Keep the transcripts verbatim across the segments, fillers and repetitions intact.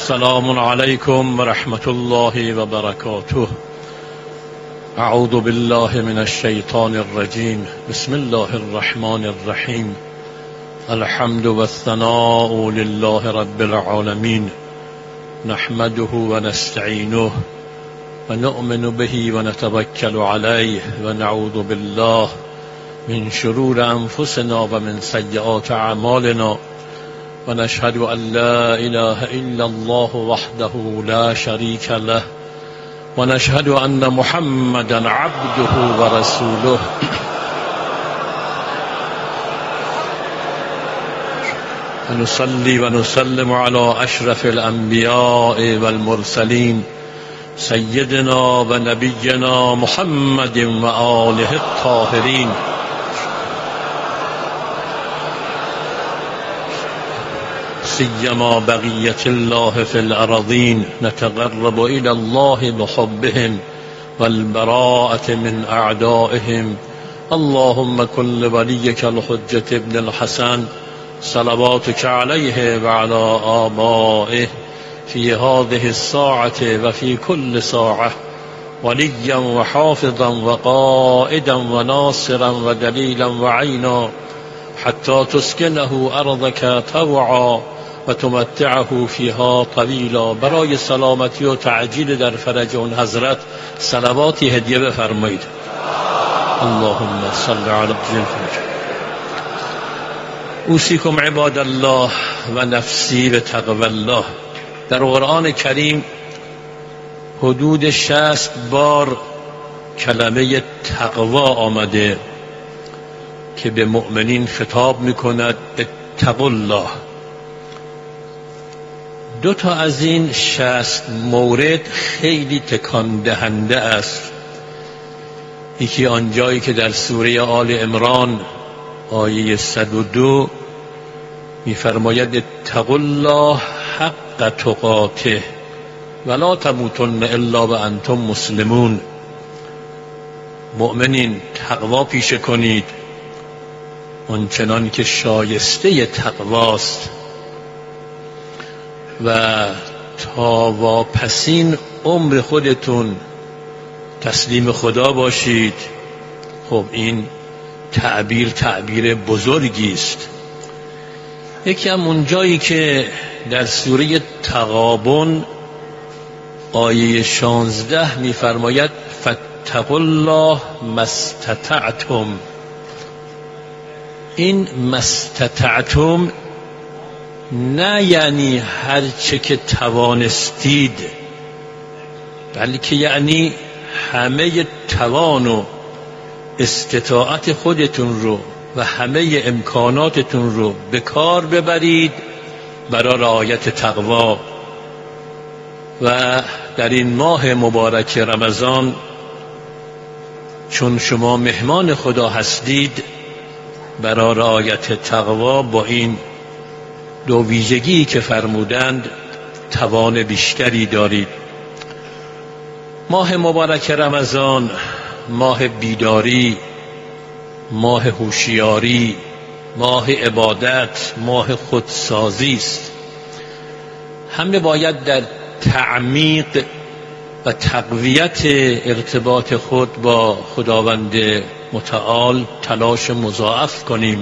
السلام عليكم ورحمة الله وبركاته. أعوذ بالله من الشيطان الرجيم. بسم الله الرحمن الرحيم. الحمد والثناء لله رب العالمين، نحمده ونستعينه ونؤمن به ونتوكل عليه ونعوذ بالله من شرور أنفسنا ومن سيئات أعمالنا، ونشهد أن لا إله إلا الله وحده لا شريك له، ونشهد أن محمدا عبده ورسوله. ونصلي ونسلم على أشرف الأنبياء والمرسلين سيدنا ونبينا محمد وآله الطاهرين. سيما بقية الله في الأرضين، نتقرب إلى الله بحبهم والبراءة من أعدائهم. اللهم كن لوليك الحجة ابن الحسن صلواتك عليه وعلى آبائه في هذه الساعة وفي كل ساعة وليا وحافظا وقائدا وناصرا ودليلا وعينا، حتى تسكنه أرضك طوعا وتمتعه فيها طویلا. برای سلامتی و تعجیل در فرج اون حضرت صلواتی هدیه بفرمایید. اللهم صل علی الفرج. اوصیکم عباد الله و نفسی به تقوی الله. در قرآن کریم حدود شصت بار کلمه تقوا آمده که به مؤمنین خطاب میکند اتقوا الله. دو تا از این شصت مورد خیلی تکان دهنده است. یکی آنجایی که در سوره آل عمران آیه صد و دو میفرماید اتقوا الله حق تقاته ولا تموتن الا وانتم مسلمون. مؤمنین تقوا پیشه کنید آنچنان که شایسته تقواست و تا واپسین عمر خودتون تسلیم خدا باشید. خب این تعبیر تعبیر بزرگی است. یکی هم اونجایی که در سوره تغابن آیه شانزده میفرماید فاتقوا الله ما استطعتم. این ما استطعتم نه یعنی هر چه که توانستید، بلکه یعنی همه توان و استطاعت خودتون رو و همه امکاناتتون رو به کار ببرید برای رعایت تقوا. و در این ماه مبارک رمضان چون شما مهمان خدا هستید، برای رعایت تقوا با این دو ویژگی که فرمودند توان بیشتری دارید. ماه مبارک رمضان ماه بیداری، ماه هوشیاری، ماه عبادت، ماه خودسازی است. همه باید در تعمیق و تقویت ارتباط خود با خداوند متعال تلاش مضاعف کنیم.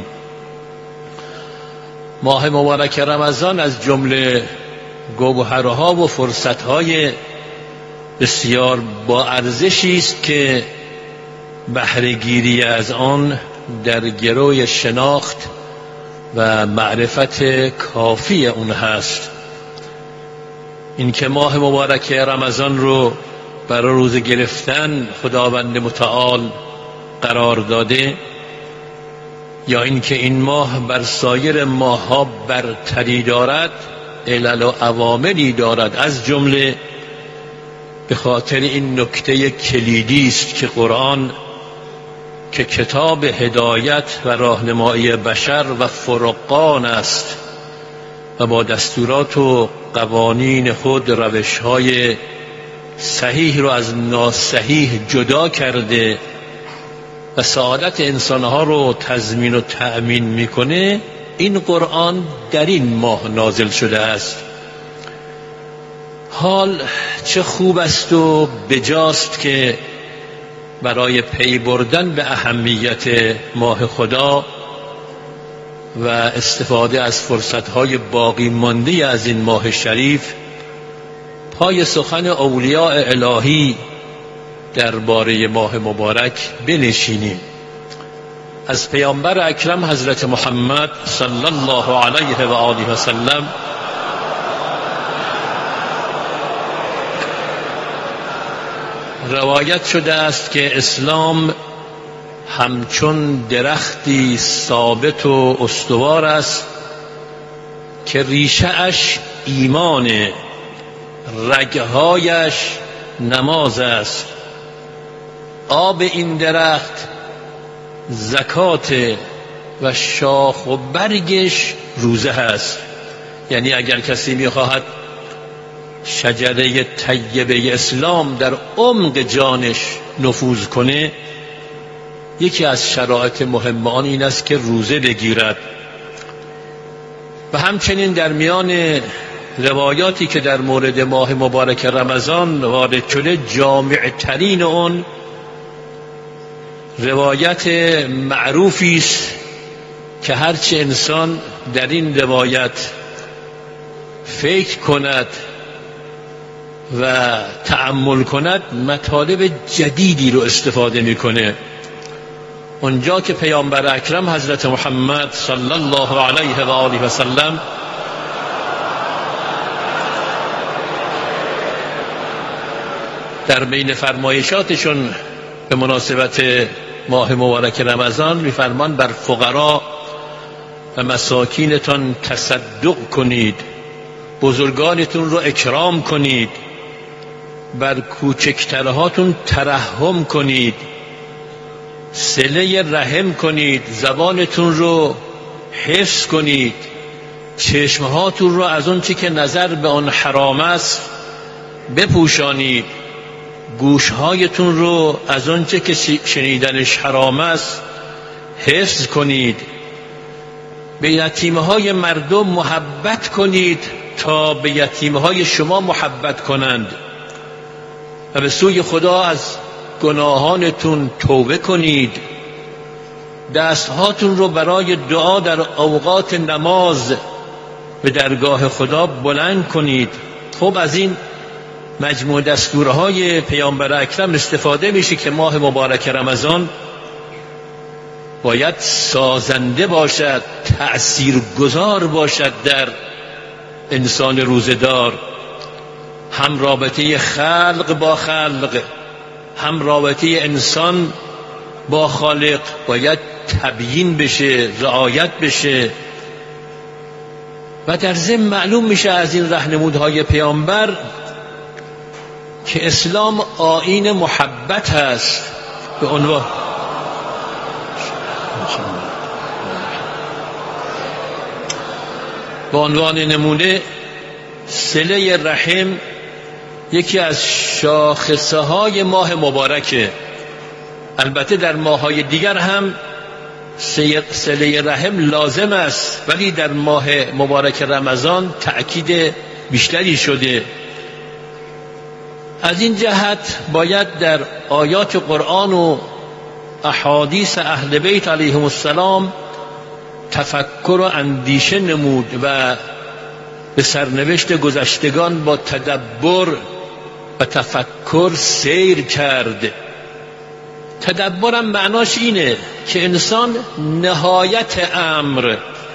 ماه مبارک رمضان از جمله گوهرها و فرصتهای بسیار با ارزشی است که بهره‌گیری از آن در گروی شناخت و معرفت کافی اون هست. این که ماه مبارک رمضان رو برای روزه گرفتن خداوند متعال قرار داده، یا اینکه این ماه بر سایر ماه‌ها برتری دارد، علل و عواملی دارد. از جمله به خاطر این نکته کلیدی است که قرآن که کتاب هدایت و راهنمایی بشر و فرقان است و با دستورات و قوانین خود روش‌های صحیح رو از ناصحیح جدا کرده و سعادت انسانها رو تضمین و تأمین میکنه، این قرآن در این ماه نازل شده است. حال چه خوب است و بجاست که برای پی بردن به اهمیت ماه خدا و استفاده از فرصتهای باقی مانده از این ماه شریف پای سخن اولیاء الهی درباره ماه مبارک بنشینیم. از پیامبر اکرم حضرت محمد صلی الله علیه و آله و سلم روایت شده است که اسلام همچون درختی ثابت و استوار است که ریشه اش ایمان، رگهایش نماز است. آب این درخت زکات و شاخ و برگش روزه هست. یعنی اگر کسی میخواهد شجره طیبه اسلام در عمق جانش نفوذ کنه، یکی از شرایط مهم آن این است که روزه بگیرد. و همچنین در میان روایاتی که در مورد ماه مبارک رمضان وارد شده، جامع ترین اون روایت معروفی است که هرچه انسان در این روایت فکر کند و تأمل کند مطالب جدیدی رو استفاده میکنه. اونجا که پیامبر اکرم حضرت محمد صلی الله علیه و آله و سلم در بین فرمایشاتشون به مناسبت ماه مبارک رمضان میفرمان بر فقرا و مساکینتان تصدق کنید، بزرگانتون رو اکرام کنید، بر کوچکترهاتون ترحم کنید، صله رحم کنید، زبانتون رو حفظ کنید، چشمهاتون رو از اون چی که نظر به آن حرام است بپوشانید، گوشهایتون رو از اون چی که شنیدنش حرام است حفظ کنید، به یتیمهای مردم محبت کنید تا به یتیمهای شما محبت کنند و به سوی خدا از گناهانتون توبه کنید، دستهاتون رو برای دعا در اوقات نماز به درگاه خدا بلند کنید. خب از این مجموع دستورهای پیامبر اکرم استفاده میشه که ماه مبارک رمضان باید سازنده باشد، تأثیرگذار باشد در انسان روزدار، هم رابطه خلق با خلق، هم رابطه انسان با خالق باید تبیین بشه، رعایت بشه. و در ضمن معلوم میشه از این راهنمودهای پیامبر که اسلام آیین محبت هست. به عنوان به عنوان نمونه صله رحم یکی از شاخصه های ماه مبارکه. البته در ماه‌های دیگر هم صله رحم لازم است، ولی در ماه مبارک رمضان تأکید بیشتری شده. از این جهت باید در آیات قرآن و احادیث اهل بیت علیهم السلام تفکر و اندیشه نمود و به سرنوشت گذشتگان با تدبر و تفکر سیر کرد. تدبرم معناش اینه که انسان نهایت امر،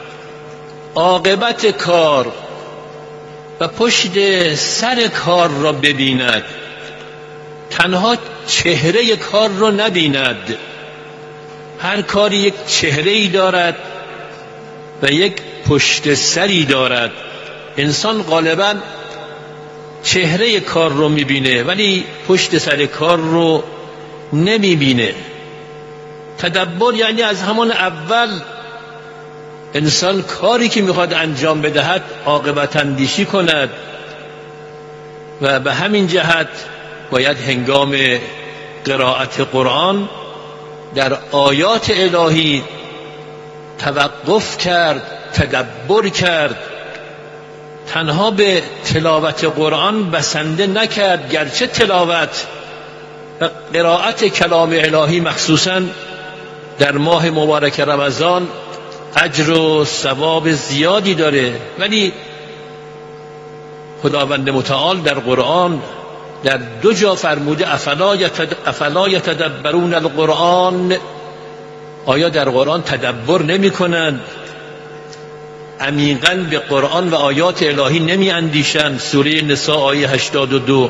عاقبت کار و پشت سر کار را ببیند، تنها چهره کار را نبیند. هر کاری یک چهره‌ای دارد و یک پشت سری دارد. انسان غالباً چهره کار رو میبینه ولی پشت سر کار رو نمیبینه. تدبر یعنی از همان اول انسان کاری که میخواد انجام بدهد عاقبت اندیشی کند و به همین جهت باید هنگام قرائت قرآن در آیات الهی توقف کرد، تدبر کرد. تنها به تلاوت قرآن بسنده نکرد، گرچه تلاوت و قرائت کلام الهی مخصوصاً در ماه مبارک رمضان اجر و ثواب زیادی داره، ولی خداوند متعال در قرآن در دو جا فرموده افلا یتدبرون القرآن، آیا در قرآن تدبر نمی کنند؟ عمیقاً به قرآن و آیات الهی نمی اندیشند؟ سوره نساء آیه هشتاد و دو.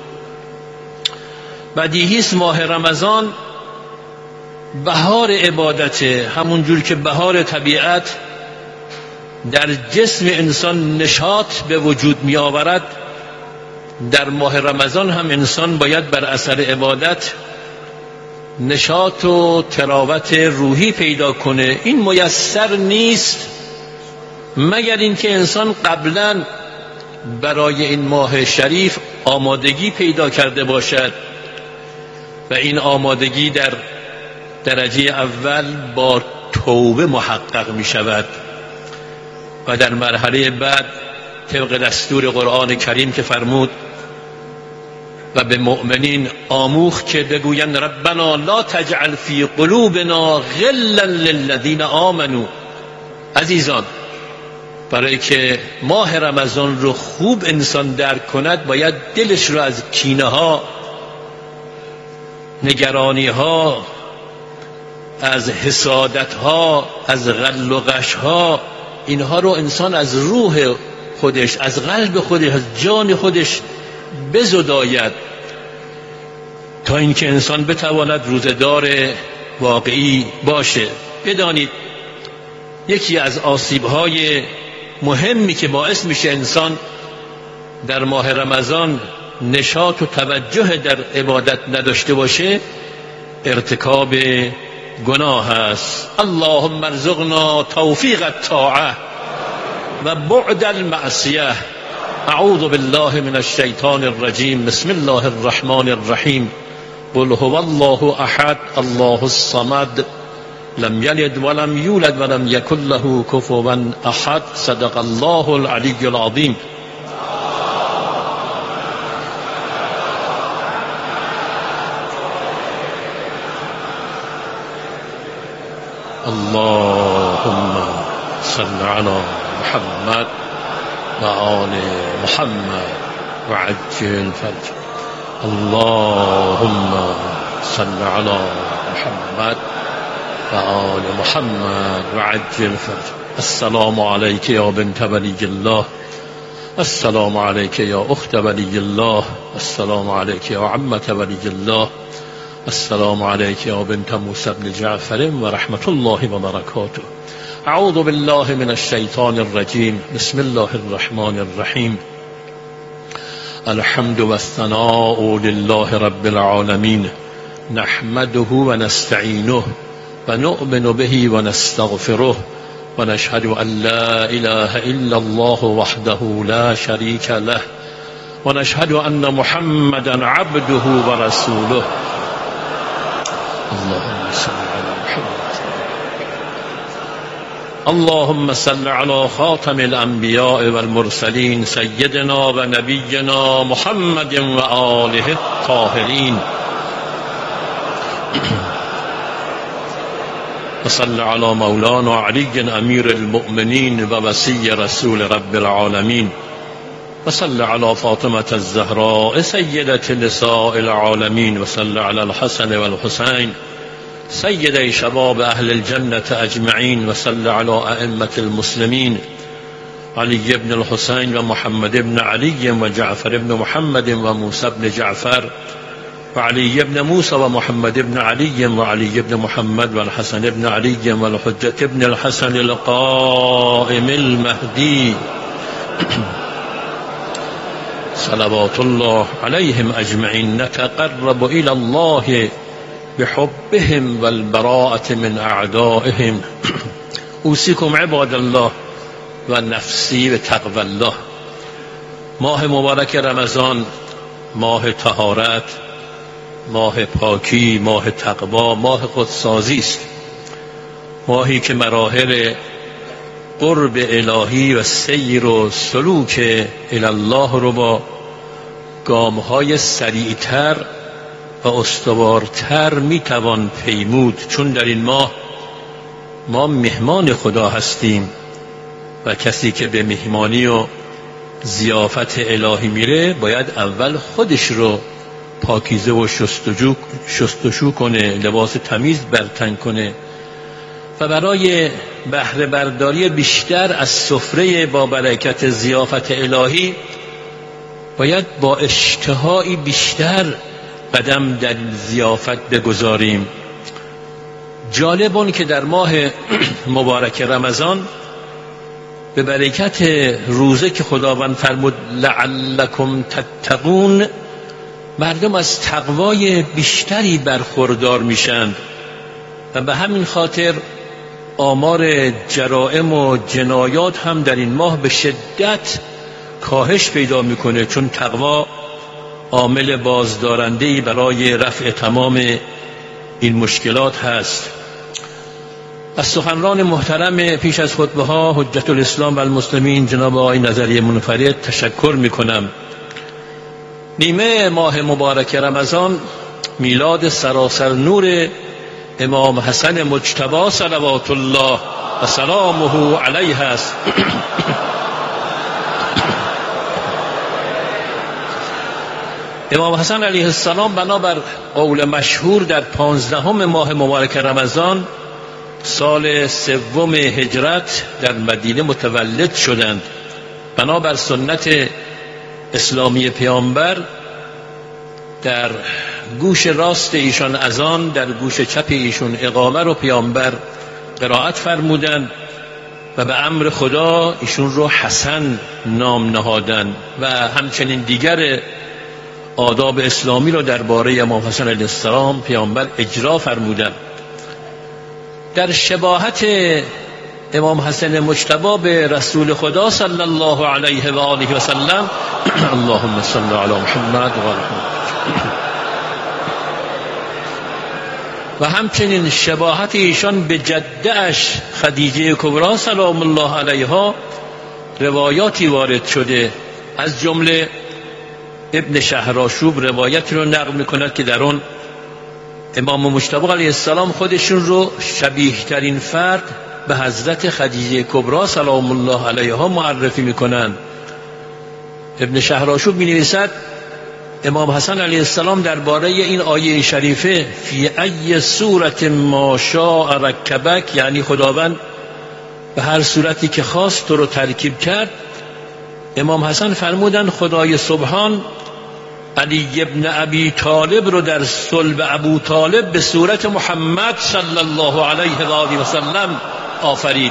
بدیهی است ماه رمضان بهار عبادت، همون جور که بهار طبیعت در جسم انسان نشاط به وجود می آورد، در ماه رمضان هم انسان باید بر اثر عبادت نشاط و تراوت روحی پیدا کنه. این میسر نیست مگر اینکه انسان قبلا برای این ماه شریف آمادگی پیدا کرده باشد و این آمادگی در درجه اول با توبه محقق می شود و در مرحله بعد طبق دستور قرآن کریم که فرمود و به مؤمنین آموخت که بگویند ربنا لا تجعل فی قلوبنا غلا للذین آمنوا. عزیزان، برای که ماه رمضان رو خوب انسان درک کند باید دلش رو از کینه ها، نگرانی ها، از حسادت ها، از غل و غش ها، اینها رو انسان از روح خودش، از قلب خودش، از جان خودش بزداید تا اینکه انسان بتواند روزدار واقعی باشه. بدانید یکی از آسیب‌های مهمی که باعث میشه انسان در ماه رمضان نشاط و توجه در عبادت نداشته باشه ارتکاب گناه است. اللهم ارزقنا توفیق الطاعه و بعد المعصیه. اعوذ بالله من الشیطان الرجیم. بسم الله الرحمن الرحیم. قل هو الله احد الله الصمد لم یلد ولم یولد ولم یکن له کفوا احد. صدق الله العلی العظیم. اللهم صل على محمد و آل محمد و عجل فرج. اللهم صل على محمد و آل محمد و عجل فرج. السلام علیک یا بنت ولی الله، السلام علیک یا اخت ولی الله، السلام علیک یا عمت ولی الله، السلام علیک یا بنت موسی بن جعفر و رحمت الله و برکاته. اعوذ بالله من الشیطان الرجیم. بسم الله الرحمن الرحیم. الحمد والثناء لله رب العالمین، نحمده و نستعینه و نؤمن به و نستغفره و نشهد ان لا اله الا الله وحده لا شریک له و نشهد ان محمدا عبده و رسوله. اللهم صل على محمد. اللهم صل على خاتم الانبیاء والمرسلین سیدنا و نبینا محمد و آله الطاهرین و صل على مولانا علی امیر المؤمنین و وصی رسول رب العالمین و صل على فاطمة الزهراء سیدة نساء العالمین و صل على الحسن والحسین سیدی شباب اهل الجنة اجمعین و صل على ائمة المسلمین علی بن الحسین و محمد بن علی و جعفر بن محمد و موسی بن جعفر و علی بن موسی و محمد بن علی و علی بن محمد و الحسن بن علی و الحجة بن الحسن القائم المهدی صلوات الله علیهم اجمعین. نتقرب الى الله بحبهم والبراءة من اعدائهم. اوصیکم عباد الله و نفسی به تقوی الله. ماه مبارک رمضان ماه طهارت، ماه پاکی، ماه تقوا، ماه خودسازی است. ماهی که مراحل قرب الهی و سیر و سلوک الله رو با گام‌های سریعتر و استوارتر میتوان پیمود، چون در این ماه ما مهمان خدا هستیم و کسی که به مهمانی و ضیافت الهی میره باید اول خودش رو پاکیزه و شستشو شستشو کنه، لباس تمیز بر تن کنه و برای بهره برداری بیشتر از سفره با برکت ضیافت الهی باید با اشتهایی بیشتر قدم در ضیافت بگذاریم. جالب اون که در ماه مبارک رمضان به برکت روزه که خداوند فرمود لعلکم تتقون، مردم از تقوای بیشتری برخوردار میشن و به همین خاطر آمار جرائم و جنایات هم در این ماه به شدت کاهش پیدا میکنه، چون تقوا عامل بازدارنده‌ای برای رفع تمام این مشکلات هست. از سخنران محترم پیش از خطبه ها حجت الاسلام و المسلمین جناب آقای نظری منفرد تشکر میکنم. نیمه ماه مبارک رمضان میلاد سراسر نور امام حسن مجتبی صلوات الله و سلامه علیه است. امام حسن علیه السلام بنابر قول مشهور در پانزدهم ماه مبارک رمضان سال سوم هجرت در مدینه متولد شدند. بنابر سنت اسلامی پیامبر در گوش راست ایشان اذان، در گوش چپ ایشون اقامه رو پیامبر قرائت فرمودند و به امر خدا ایشون رو حسن نام نهادند و همچنین دیگر آداب اسلامی رو درباره امام حسن علیه السلام پیامبر اجرا فرمودند. در شباهت امام حسن مجتبی به رسول خدا صلی الله علیه و آله و سلم اللهم صل علی محمد و آل محمد و همچنین شباهت ایشان به جده‌اش خدیجه کبری سلام الله علیها روایاتی وارد شده، از جمله ابن شهرآشوب روایتی رو نقل میکند که در اون امام مجتبی علیه السلام خودشون رو شبیه ترین فرد به حضرت خدیجه کبری سلام الله علیها معرفی میکنند. ابن شهرآشوب می نویسد امام حسن علیه السلام درباره این آیه شریفه فی ای صورت ما شاء رکبک، یعنی خداوند به هر صورتی که خواست تو رو ترکیب کرد، امام حسن فرمودند خدای سبحان علی ابن ابی طالب رو در صلب ابو طالب به صورت محمد صلی الله علیه و آله و سلم آفرید.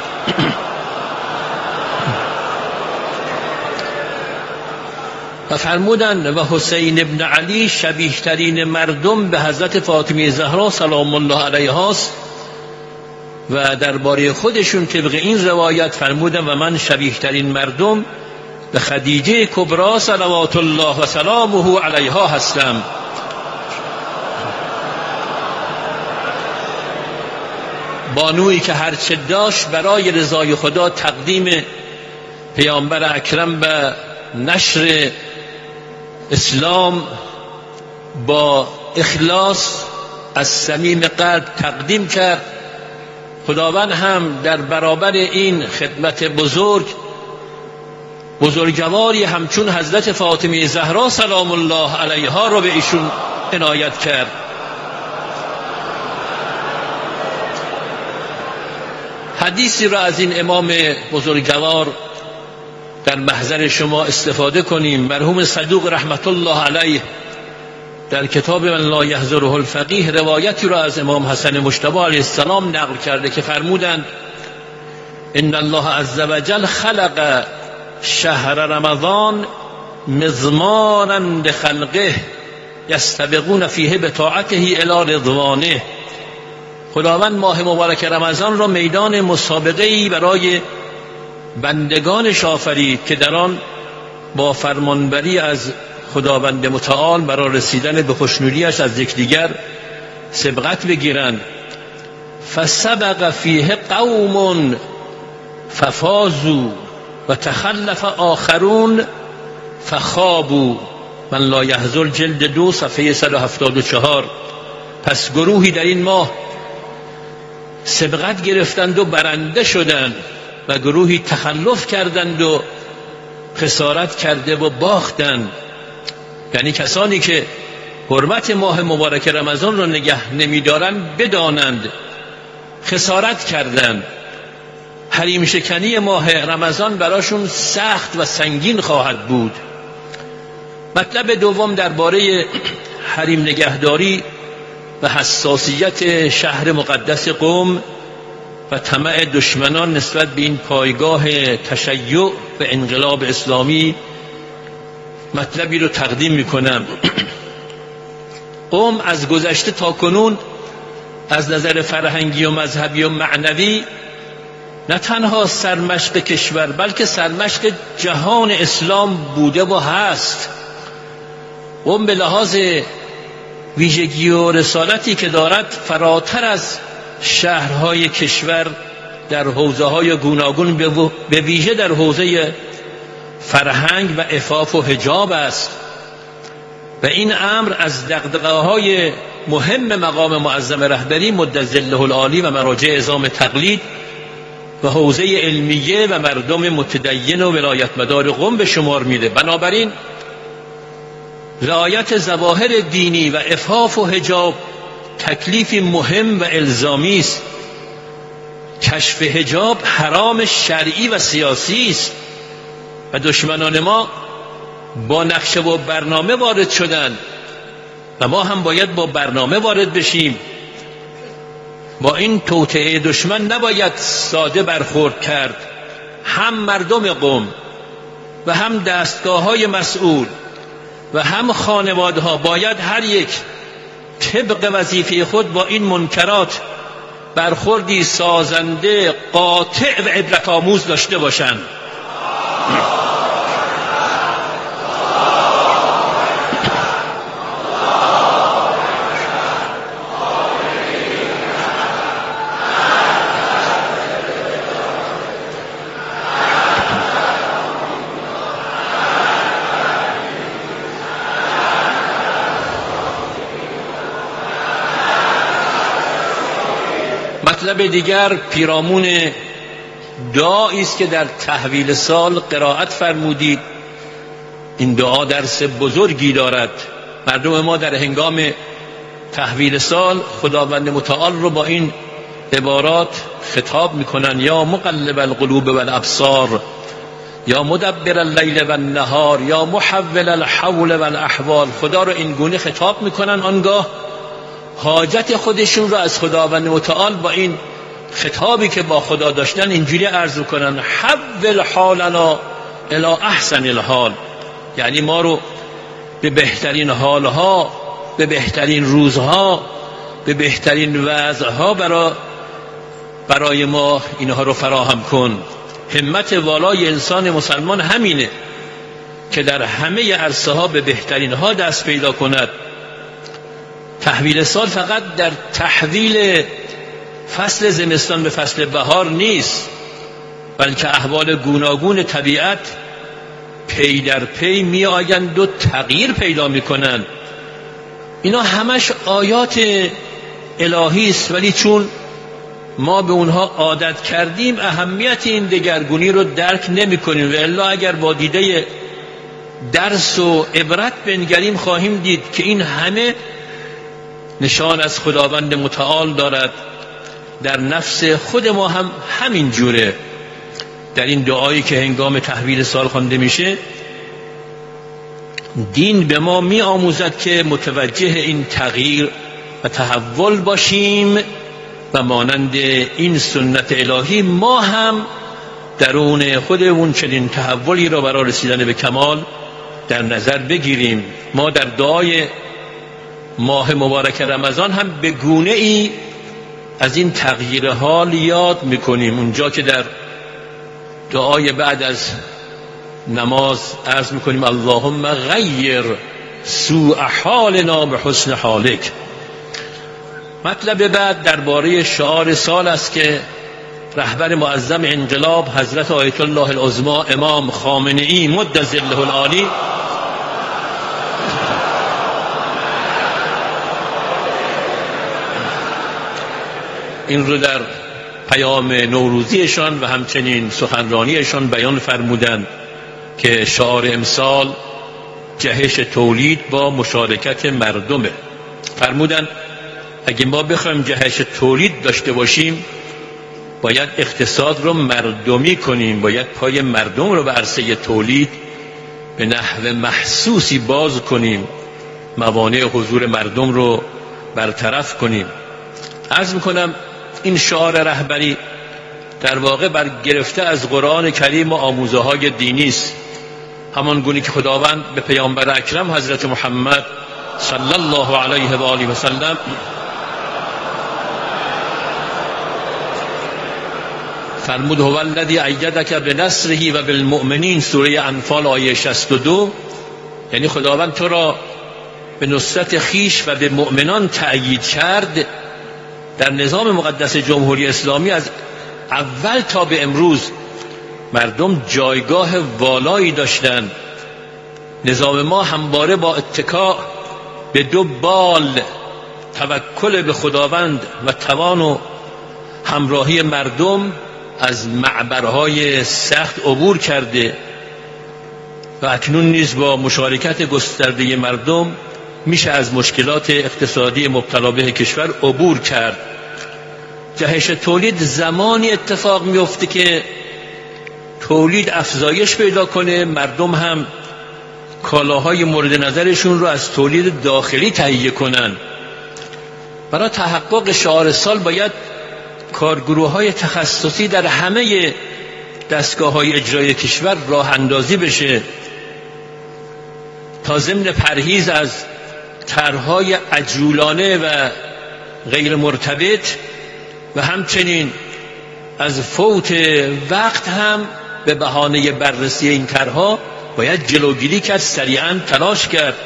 و فرمودند و حسین ابن علی شبیه ترین مردم به حضرت فاطمه زهرا سلام الله علیها است و درباره خودشون طبق این روایت فرمودند و من شبیه ترین مردم به خدیجه کبری صلوات الله و سلامه علیها هستم. بانویی که هرچه داشت برای رضای خدا تقدیم پیامبر اکرم به نشر اسلام با اخلاص از صمیم قلب تقدیم کرد. خداوند هم در برابر این خدمت بزرگ بزرگواری همچون حضرت فاطمه زهرا سلام الله علیها رو به ایشون عنایت کرد. حدیثی را از این امام بزرگوار در محضر شما استفاده کنیم. مرحوم صدوق رحمت الله علیه در کتاب من لا یحضره الفقیه روایتی را از امام حسن مجتبی علیه السلام نقل کرده که فرمودند ان الله عز وجل خلق شهر رمضان مضمانا لخلقه یستبقون فیه بطاعته الی رضوانه. خداوند ماه مبارک رمضان را میدان مسابقه‌ای برای بندگانش آفرید که در آن با فرمانبری از خداوند متعال برای رسیدن به خوشنودی‌اش از یکدیگر سبقت بگیرند. فسبق فیه قوم ففازوا و تخلف آخرون فخابوا. من لا یحزن جلد دو صفحه صد و هفتاد و چهار. پس گروهی در این ماه سبقت گرفتند و برنده شدند و گروهی تخلف کردند و خسارت کرده و باختند. یعنی کسانی که حرمت ماه مبارک رمضان را نگه نمی‌دارند بدانند خسارت کردند. حریم شکنی ماه رمضان براشون سخت و سنگین خواهد بود. مطلب دوم درباره حریم نگهداری و حساسیت شهر مقدس قم و طمع دشمنان نسبت به این پایگاه تشیع و انقلاب اسلامی مطلبی رو تقدیم میکنم. قم از گذشته تا کنون از نظر فرهنگی و مذهبی و معنوی نه تنها سرمشق کشور بلکه سرمشق جهان اسلام بوده و هست. قم به لحاظ ویژگی و رسالتی که دارد فراتر از شهرهای کشور در حوزه‌های گوناگون به ویژه در حوزه فرهنگ و عفاف و حجاب است و این امر از دغدغه‌های مهم مقام معظم رهبری مد ظله العالی و مراجع عظام تقلید و حوزه علمیه و مردم متدین و ولایت مدار قم به شمار میره. بنابراین رعایت ظواهر دینی و عفاف و حجاب تکلیفی مهم و الزامی است. کشف حجاب حرام شرعی و سیاسی است و دشمنان ما با نقشه و برنامه وارد شدند و ما هم باید با برنامه وارد بشیم. با این توطئه دشمن نباید ساده برخورد کرد. هم مردم قم و هم دستگاه‌های مسئول و هم خانواده‌ها باید هر یک طبق وظیفه خود با این منکرات برخوردی سازنده، قاطع و عبرت آموز داشته باشند. مطلب دیگر پیرامون دعایی است که در تحویل سال قرائت فرمودید. این دعا درس بزرگی دارد. مردم ما در هنگام تحویل سال خداوند متعال رو با این عبارات خطاب میکنن: یا مقلب القلوب والابصار، یا مدبر اللیل والنهار، یا محول الحول والاحوال. خدا رو این گونه خطاب میکنن. آنگاه حاجت خودشون رو از خداوند متعال با این خطابی که با خدا داشتن اینجوری عرض کنن: حول حالنا الی احسن الحال. یعنی ما رو به بهترین حالها، به بهترین روزها، به بهترین وضعها برای برای ما اینها رو فراهم کن. همت والای انسان مسلمان همینه که در همه عرصه ها به بهترین ها دست پیدا کند. تحویل سال فقط در تحویل فصل زمستان به فصل بهار نیست، بلکه احوال گوناگون طبیعت پی در پی می آیند و تغییر پیدا می کنند. اینا همش آیات الهی است، ولی چون ما به اونها عادت کردیم اهمیت این دگرگونی رو درک نمی کنیم. و الا اگر با دیده درس و عبرت بنگریم خواهیم دید که این همه نشان از خداوند متعال دارد. در نفس خود ما هم همین جوره. در این دعایی که هنگام تحویل سال خوانده میشه، دین به ما می آموزد که متوجه این تغییر و تحول باشیم و مانند این سنت الهی ما هم درون خودمون چنین تحولی را برای رسیدن به کمال در نظر بگیریم. ما در دعای ماه مبارک رمضان هم به گونه ای از این تغییر حال یاد میکنیم. اونجا که در دعای بعد از نماز عرض میکنیم: اللهم غیر سوء حالنا به حسن حالک. مطلب بعد درباره شعار سال است که رهبر معظم انقلاب حضرت آیت الله العظمی امام خامنه ای مد ظله العالی این رو در پیام نوروزیشان و همچنین سخنرانیشان بیان فرمودند که شعار امسال جهش تولید با مشارکت مردمه. فرمودند اگه ما بخوایم جهش تولید داشته باشیم باید اقتصاد رو مردمی کنیم، باید پای مردم رو به عرصه تولید به نحو محسوسی باز کنیم، موانع حضور مردم رو برطرف کنیم. عرض میکنم این شعار رهبری در واقع برگرفته از قرآن کریم و آموزه های دینی است، همان گونه که خداوند به پیامبر اکرم حضرت محمد صلی الله علیه و آله و سلم فرمود هو الذی ایدک بنصره و بالمؤمنین، سوره انفال آیه شصت و دو. یعنی خداوند تو را به نصرت خیش و به مؤمنان تأیید کرد. در نظام مقدس جمهوری اسلامی از اول تا به امروز مردم جایگاه والایی داشتند. نظام ما همواره با اتکا به دو بال، توکل به خداوند و توان و همراهی مردم، از معبرهای سخت عبور کرده و اکنون نیز با مشارکت گسترده مردم میشه از مشکلات اقتصادی مبتلا به کشور عبور کرد. جهش تولید زمانی اتفاق میفته که تولید افزایش پیدا کنه، مردم هم کالاهای مورد نظرشون رو از تولید داخلی تهیه کنن. برای تحقق شعار سال باید کارگروه‌های تخصصی در همه دستگاه‌های اجرایی کشور راه اندازی بشه تا ضمن پرهیز از طرح‌های عجولانه و غیر مرتبط و همچنین از فوت وقت هم به بهانه بررسی این طرح‌ها باید جلوگیری کرد، سریعاً تلاش کرد.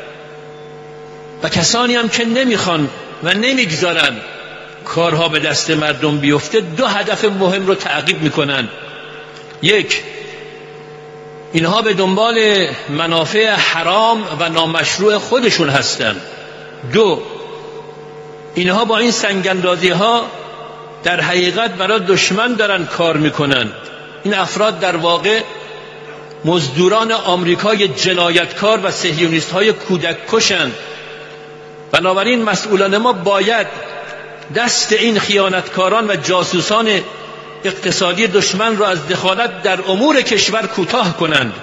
و کسانی هم که نمیخوان و نمیگذارن کارها به دست مردم بیفته دو هدف مهم رو تعقیب میکنن. یک، اینها به دنبال منافع حرام و نامشروع خودشون هستند. دو، اینها با این سنگ‌اندازی ها در حقیقت برای دشمن دارن کار میکنن. این افراد در واقع مزدوران آمریکای جنایتکار و صهیونیست های کودک کشن. بنابراین مسئولان ما باید دست این خیانتکاران و جاسوسان اقتصادی دشمن را از دخالت در امور کشور کوتاه کنند.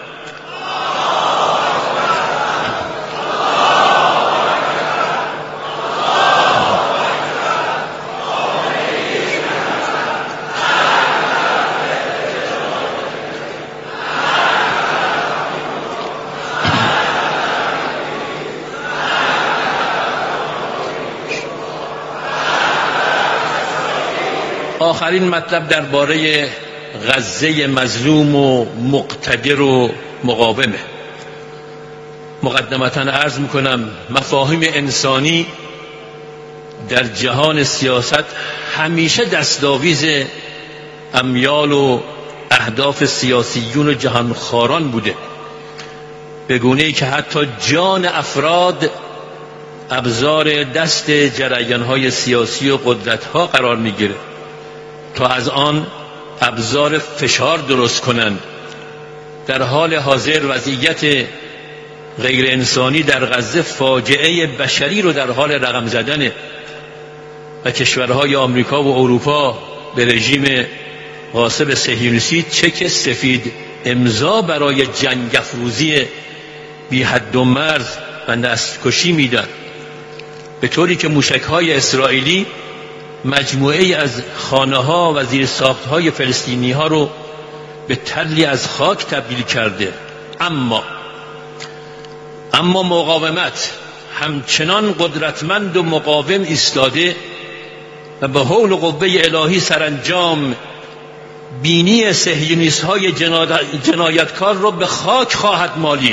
آخرین مطلب درباره غزه مظلوم و مقتدر و مقاومه. مقدمتاً عرض میکنم مفاهیم انسانی در جهان سیاست همیشه دستاویز امیال و اهداف سیاسیون و جهانخواران بوده، به گونه‌ای که حتی جان افراد ابزار دست جریان‌های سیاسی و قدرت‌ها قرار میگیره تا از آن ابزار فشار درست کنند. در حال حاضر وضعیت غیر انسانی در غزه فاجعه بشری رو در حال رقم زدنه و کشورهای آمریکا و اروپا به رژیم غاصب صهیونیستی چک سفید امضا برای جنگ افروزی بی حد و مرز و نسل‌کشی میدن، به طوری که موشک‌های اسرائیلی مجموعه از خانه‌ها و زیرساخت‌های فلسطینی‌ها رو به تلی از خاک تبدیل کرده. اما اما مقاومت همچنان قدرتمند و مقاوم ایستاده و به حول و قوه الهی سرانجام بینی صهیونیست‌های جنایتکار رو به خاک خواهد مالید.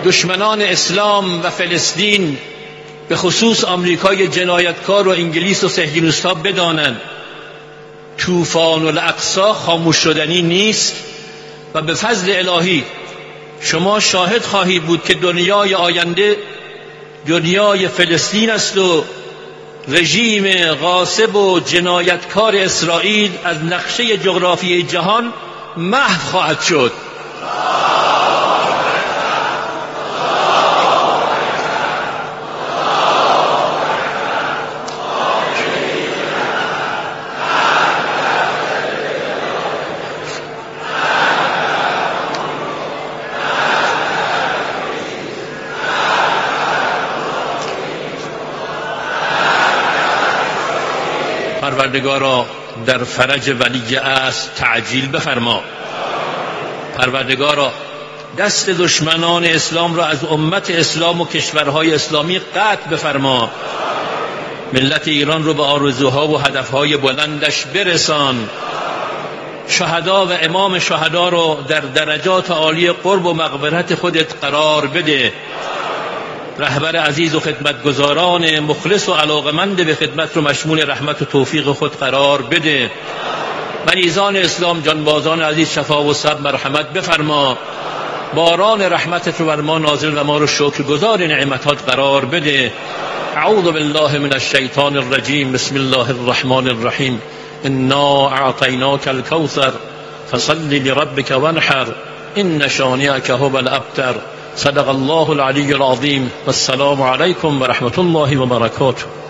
دشمنان اسلام و فلسطین به خصوص آمریکای جنایتکار و انگلیس و صهیونیست‌ها بدانند طوفان الاقصی خاموش شدنی نیست و به فضل الهی شما شاهد خواهید بود که دنیای آینده دنیای فلسطین است و رژیم غاصب و جنایتکار اسرائیل از نقشه جغرافیای جهان محو خواهد شد. پروردگارا در فرج ولی عصر تعجیل بفرما. پروردگارا دست دشمنان اسلام را از امت اسلام و کشورهای اسلامی قطع بفرما. ملت ایران رو به آرزوها و هدفهای بلندش برسان. شهدا و امام شهدا رو در درجات عالی قرب و مغفرت خودت قرار بده. رهبر عزیز و خدمتگزاران مخلص و علاقمند به خدمت رو مشمول رحمت و توفیق خود قرار بده. مریضان اسلام جانبازان عزیز شفا و صبر مرحمت بفرما. باران رحمتت رو بر ما نازل و ما رو شکرگزار نعمتات قرار بده. اعوذ بالله من الشیطان الرجیم. بسم الله الرحمن الرحیم. انا اعطیناک الکوثر فصل لربک وانحر ان شانئک هو الابتر. صدق الله العلی العظیم. والسلام علیکم و رحمت الله و برکاته.